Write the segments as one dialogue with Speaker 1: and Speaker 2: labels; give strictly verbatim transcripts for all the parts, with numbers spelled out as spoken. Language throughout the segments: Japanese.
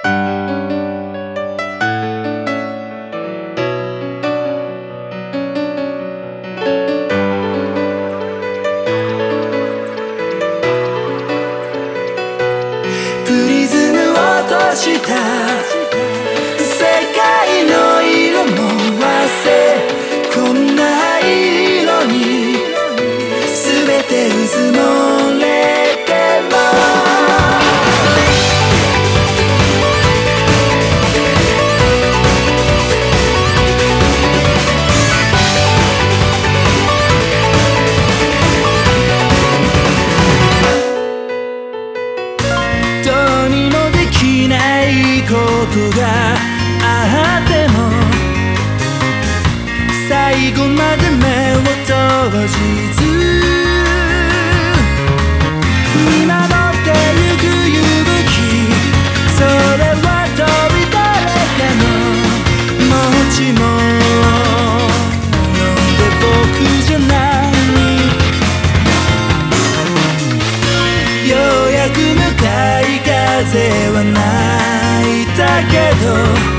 Speaker 1: した世界の色も忘れこんな色に全てうずもれてもどうにもできないことがあっても最後まで目を閉じず見守ってゆく勇気それは遠い誰かの持ち物で僕じゃないようやく向かい風はないだけど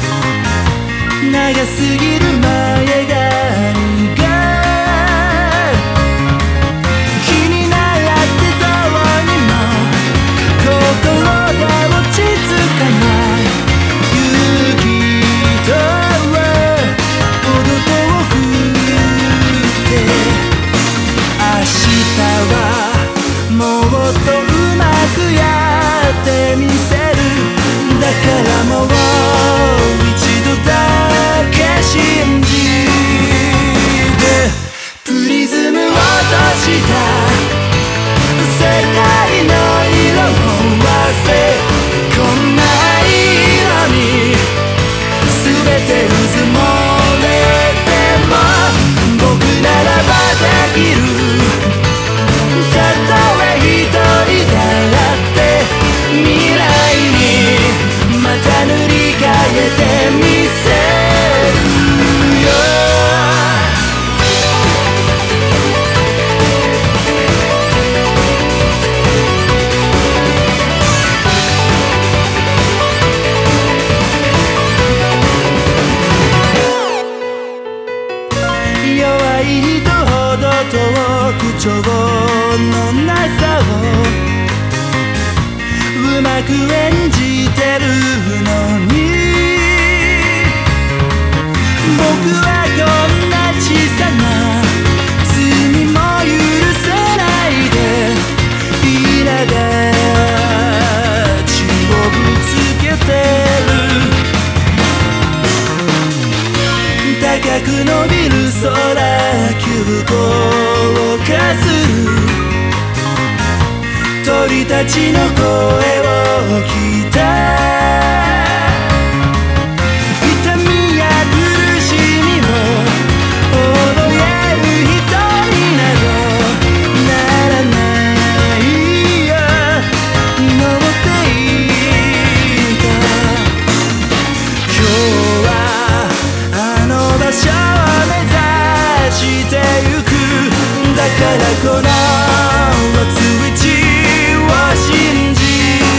Speaker 1: 長すぎる前髪が気になってどうにも心が落ち着かない勇気とはほど遠くて明日はもっとうまくやってみせるだからもう一度だけ信じてプリズムを閉じた世界の色を忘れこんな色に全てうずもれても僕ならばできるたとえ一人だって未来にまた塗り替えてみせるよ弱い人ほど遠く情のなさをうまく演じてるのに僕はこんな小さな罪も許せないで苛立ちをぶつけてる高く伸びる空急降下する鳥たちの声を聞いた痛みや苦しみを覚える人になどならないよ祈っていた今日はあの場所を目指してゆくだからこの熱い信じ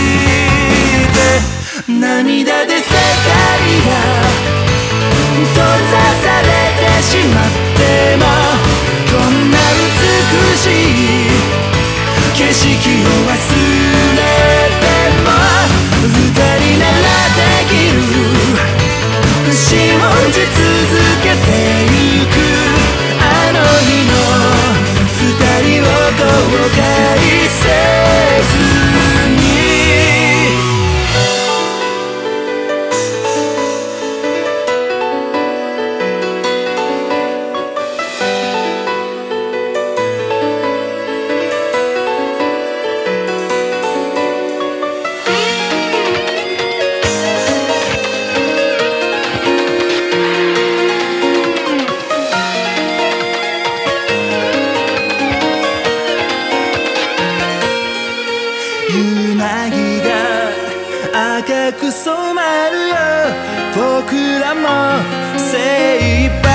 Speaker 1: て涙で世界が閉ざされてしまってもこんな美しい景色を忘れても二人ならできる信じ続けてゆくあの日の二人を後悔せずに夕凪が赤く染まるよ僕らも精一杯